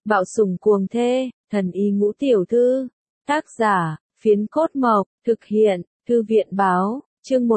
Bạo sủng cuồng thê, thần y ngũ tiểu thư. Tác giả, Phiến Cốt Mộc, thực hiện, Thư viện báo, chương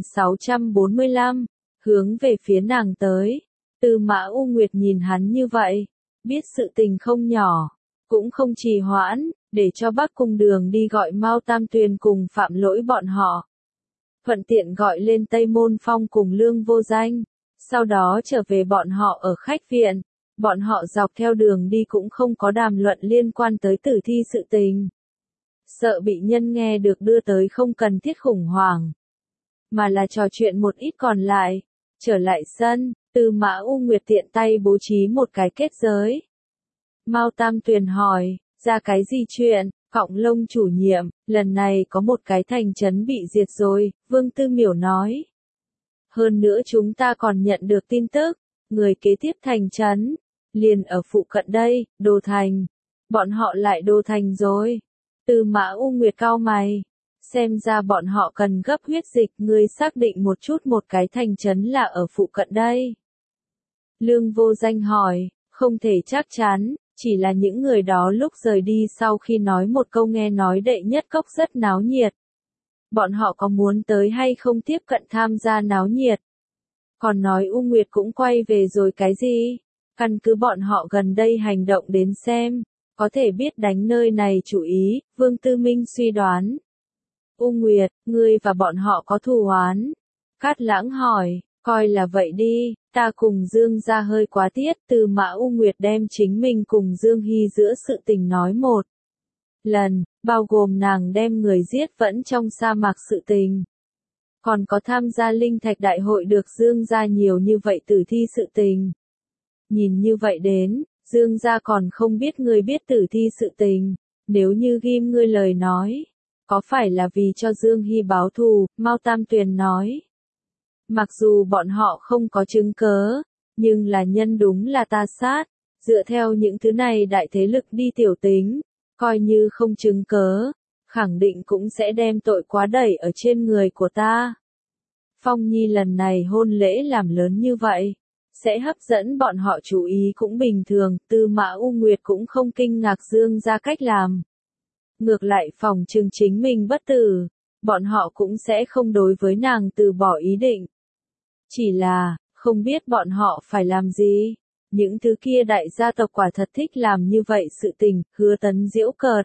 1645, hướng về phía nàng tới. Tư Mã U Nguyệt nhìn hắn như vậy, biết sự tình không nhỏ, cũng không trì hoãn, để cho Bắc Cung Đường đi gọi Mao Tam Tuyền cùng Phạm Lỗi bọn họ. Thuận tiện gọi lên Tây Môn Phong cùng Lương Vô Danh, sau đó trở về bọn họ ở khách viện. Bọn họ dọc theo đường đi cũng không có đàm luận liên quan tới tử thi sự tình. Sợ bị nhân nghe được đưa tới không cần thiết khủng hoảng, mà là trò chuyện một ít còn lại. Trở lại sân, Tư Mã U Nguyệt tiện tay bố trí một cái kết giới. Mao Tam Tuyền hỏi, ra cái gì chuyện? Cọng Lông chủ nhiệm, lần này có một cái thành trấn bị diệt rồi, Vương Tư Miểu nói. Hơn nữa chúng ta còn nhận được tin tức, người kế tiếp thành trấn, liền ở phụ cận đây, Đồ Thành. Bọn họ lại Đồ Thành rồi. Tư Mã U Nguyệt cau mày. Xem ra bọn họ cần gấp huyết dịch, ngươi xác định một chút một cái thành trấn là ở phụ cận đây. Lương Vô Danh hỏi, không thể chắc chắn, chỉ là những người đó lúc rời đi sau khi nói một câu nghe nói đệ nhất cốc rất náo nhiệt. Bọn họ có muốn tới hay không tiếp cận tham gia náo nhiệt? Còn nói U Nguyệt cũng quay về rồi cái gì? Căn cứ bọn họ gần đây hành động đến xem, có thể biết đánh nơi này chủ ý, Vương Tư Minh suy đoán. U Nguyệt, ngươi và bọn họ có thù oán? Cát Lãng hỏi, coi là vậy đi, ta cùng Dương gia hơi quá tiết. Tư Mã U Nguyệt đem chính mình cùng Dương Hy giữa sự tình nói một lần, bao gồm nàng đem người giết vẫn trong sa mạc sự tình. Còn có tham gia linh thạch đại hội được Dương gia nhiều như vậy tử thi sự tình. Nhìn như vậy đến, Dương gia còn không biết ngươi biết tử thi sự tình, nếu như ghim ngươi lời nói, có phải là vì cho Dương Hy báo thù? Mao Tam Tuyền nói. Mặc dù bọn họ không có chứng cớ, nhưng là nhân đúng là ta sát, dựa theo những thứ này đại thế lực đi tiểu tính, coi như không chứng cớ, khẳng định cũng sẽ đem tội quá đẩy ở trên người của ta. Phong Nhi lần này hôn lễ làm lớn như vậy, sẽ hấp dẫn bọn họ chú ý cũng bình thường. Tư Mã U Nguyệt cũng không kinh ngạc Dương gia cách làm. Ngược lại phòng trừng chính mình bất tử, bọn họ cũng sẽ không đối với nàng từ bỏ ý định. Chỉ là, không biết bọn họ phải làm gì. Những thứ kia đại gia tộc quả thật thích làm như vậy sự tình. Hứa Tấn giễu cợt,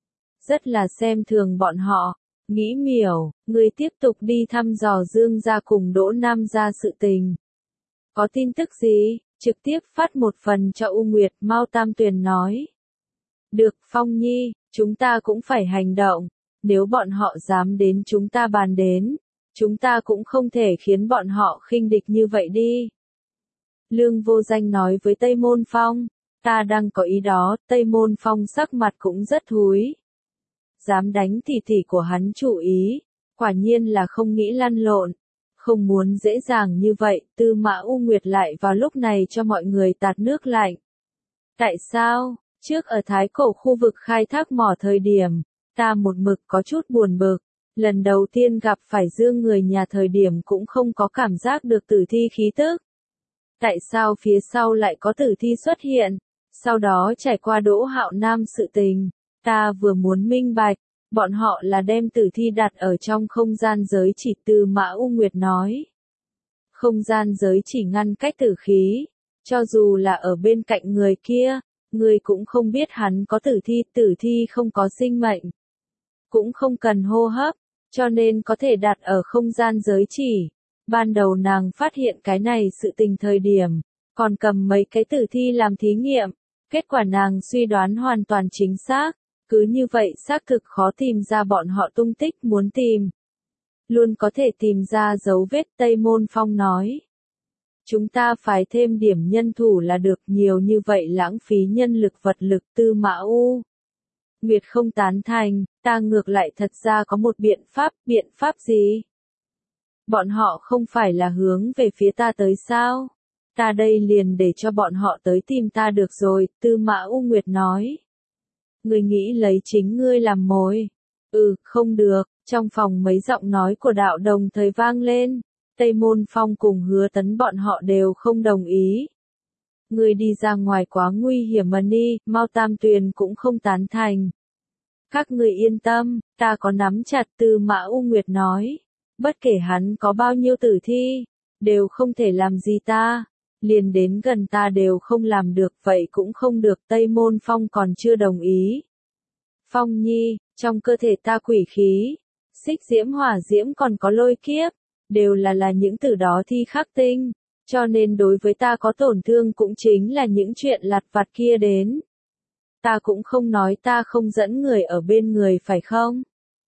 rất là xem thường bọn họ. Nghĩ Miểu, ngươi tiếp tục đi thăm dò Dương gia cùng Đỗ Nam gia sự tình. Có tin tức gì, trực tiếp phát một phần cho U Nguyệt. Mao Tam Tuyền nói. Được, Phong Nhi, chúng ta cũng phải hành động. Nếu bọn họ dám đến chúng ta bàn đến, chúng ta cũng không thể khiến bọn họ khinh địch như vậy đi. Lương Vô Danh nói với Tây Môn Phong, ta đang có ý đó. Tây Môn Phong sắc mặt cũng rất thúi. Dám đánh tỷ tỷ của hắn chủ ý, quả nhiên là không nghĩ lăn lộn, không muốn dễ dàng như vậy. Tư Mã U Nguyệt lại vào lúc này cho mọi người tạt nước lạnh. Tại sao, trước ở Thái Cổ khu vực khai thác mỏ thời điểm, ta một mực có chút buồn bực, lần đầu tiên gặp phải Dương người nhà thời điểm cũng không có cảm giác được tử thi khí tức. Tại sao phía sau lại có tử thi xuất hiện, sau đó trải qua Đỗ Hạo Nam sự tình, ta vừa muốn minh bạch, bọn họ là đem tử thi đặt ở trong không gian giới chỉ. Tư Mã U Nguyệt nói. Không gian giới chỉ ngăn cách tử khí, cho dù là ở bên cạnh người kia, người cũng không biết hắn có tử thi không có sinh mệnh, cũng không cần hô hấp, cho nên có thể đặt ở không gian giới chỉ. Ban đầu nàng phát hiện cái này sự tình thời điểm, còn cầm mấy cái tử thi làm thí nghiệm, kết quả nàng suy đoán hoàn toàn chính xác, cứ như vậy xác thực khó tìm ra bọn họ tung tích. Muốn tìm, luôn có thể tìm ra dấu vết. Tây Môn Phong nói. Chúng ta phải thêm điểm nhân thủ là được, nhiều như vậy lãng phí nhân lực vật lực. Tư Mã U Nguyệt không tán thành, ta ngược lại thật ra có một biện pháp gì? Bọn họ không phải là hướng về phía ta tới sao? Ta đây liền để cho bọn họ tới tìm ta được rồi. Tư Mã U Nguyệt nói. Ngươi nghĩ lấy chính ngươi làm mồi? Không được. Trong phòng mấy giọng nói của đạo đồng thời vang lên. Tây Môn Phong cùng Hứa Tấn bọn họ đều không đồng ý. Ngươi đi ra ngoài quá nguy hiểm mà đi, Mao Tam Tuyền cũng không tán thành. Các ngươi yên tâm, ta có nắm chặt, Tư Mã U Nguyệt nói. Bất kể hắn có bao nhiêu tử thi, đều không thể làm gì ta. Liền đến gần ta đều không làm được, vậy cũng không được, Tây Môn Phong còn chưa đồng ý. Phong Nhi, trong cơ thể ta quỷ khí, xích diễm hỏa diễm còn có lôi kiếp, đều là những từ đó thi khắc tinh, cho nên đối với ta có tổn thương cũng chính là những chuyện lặt vặt kia đến. Ta cũng không nói ta không dẫn người ở bên người phải không?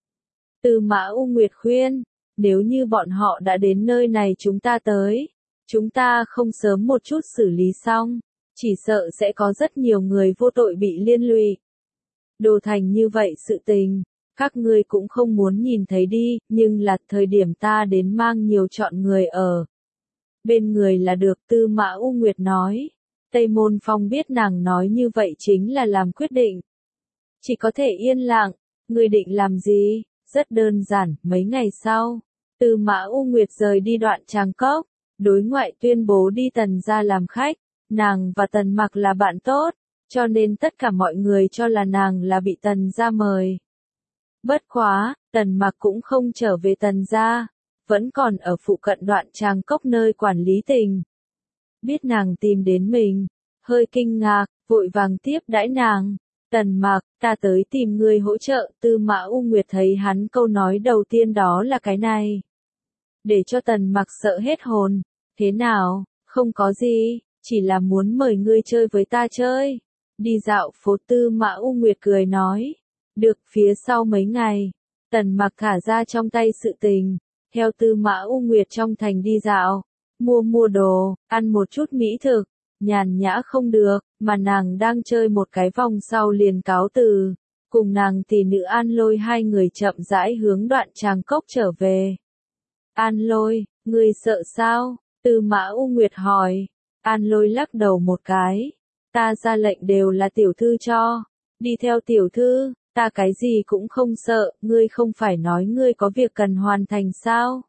Tư Mã U Nguyệt khuyên, nếu như bọn họ đã đến nơi này chúng ta tới, chúng ta không sớm một chút xử lý xong, chỉ sợ sẽ có rất nhiều người vô tội bị liên lụy. Đồ thành như vậy sự tình, các ngươi cũng không muốn nhìn thấy đi, nhưng là thời điểm ta đến mang nhiều chọn người ở. Bên người là được, Tư Mã U Nguyệt nói. Tây Môn Phong biết nàng nói như vậy chính là làm quyết định. Chỉ có thể yên lặng, ngươi định làm gì? Rất đơn giản, mấy ngày sau, Tư Mã U Nguyệt rời đi Đoạn Tràng Cốc, đối ngoại tuyên bố đi Tần gia làm khách, nàng và Tần Mặc là bạn tốt, cho nên tất cả mọi người cho là nàng là bị Tần gia mời. Bất quá, Tần Mặc cũng không trở về Tần gia, vẫn còn ở phụ cận Đoạn Tràng Cốc nơi quản lý Tình. Biết nàng tìm đến mình, hơi kinh ngạc, vội vàng tiếp đãi nàng. Tần Mặc, ta tới tìm ngươi hỗ trợ, Tư Mã U Nguyệt thấy hắn câu nói đầu tiên đó là cái này. Để cho Tần Mặc sợ hết hồn, thế nào, không có gì, chỉ là muốn mời ngươi chơi với ta chơi. Đi dạo phố, Tư Mã U Nguyệt cười nói. Được, phía sau mấy ngày, Tần Mặc thả ra trong tay sự tình, theo Tư Mã U Nguyệt trong thành đi dạo, mua đồ, ăn một chút mỹ thực, nhàn nhã không được, mà nàng đang chơi một cái vòng sau liền cáo từ, cùng nàng tỷ nữ An Lôi hai người chậm rãi hướng Đoạn Tràng Cốc trở về. An Lôi, ngươi sợ sao? Tư Mã U Nguyệt hỏi. An Lôi lắc đầu một cái. Ta ra lệnh đều là tiểu thư cho. Đi theo tiểu thư, ta cái gì cũng không sợ, ngươi không phải nói ngươi có việc cần hoàn thành sao?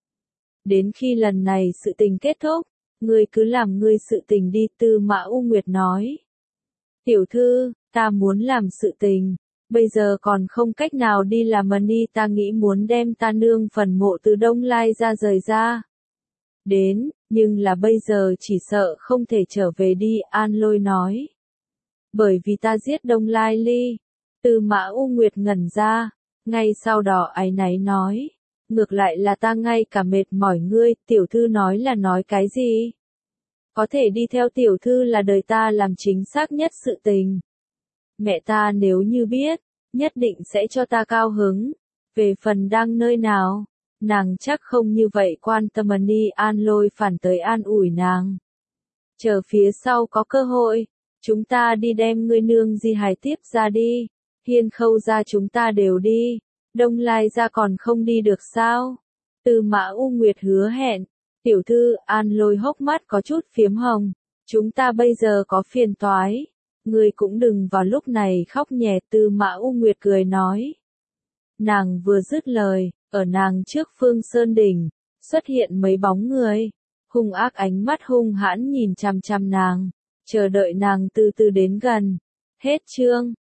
Đến khi lần này sự tình kết thúc, ngươi cứ làm ngươi sự tình đi, Tư Mã U Nguyệt nói. Tiểu thư, ta muốn làm sự tình, bây giờ còn không cách nào đi làm mà đi, ta nghĩ muốn đem ta nương phần mộ từ Đông Lai ra rời ra. Đến, nhưng là bây giờ chỉ sợ không thể trở về đi, An Lôi nói. Bởi vì ta giết Đông Lai Ly. Tư Mã U Nguyệt ngẩn ra, ngay sau đó áy náy nói. Ngược lại là ta ngay cả mệt mỏi ngươi, tiểu thư nói là nói cái gì? Có thể đi theo tiểu thư là đời ta làm chính xác nhất sự tình. Mẹ ta nếu như biết, nhất định sẽ cho ta cao hứng. Về phần đang nơi nào, nàng chắc không như vậy quan tâm mà đi, An Lôi phản tới an ủi nàng. Chờ phía sau có cơ hội, chúng ta đi đem ngươi nương di hài tiếp ra đi. Hiên Khâu ra chúng ta đều đi. Đông Lai ra còn không đi được sao? Tư Mã U Nguyệt hứa hẹn. Tiểu thư, An Lôi hốc mắt có chút phiếm hồng. Chúng ta bây giờ có phiền toái. Ngươi cũng đừng vào lúc này khóc nhè, Tư Mã U Nguyệt cười nói. Nàng vừa dứt lời, ở nàng trước Phương Sơn Đỉnh, xuất hiện mấy bóng người. Hung ác ánh mắt hung hãn nhìn chằm chằm nàng, chờ đợi nàng từ từ đến gần. Hết chương.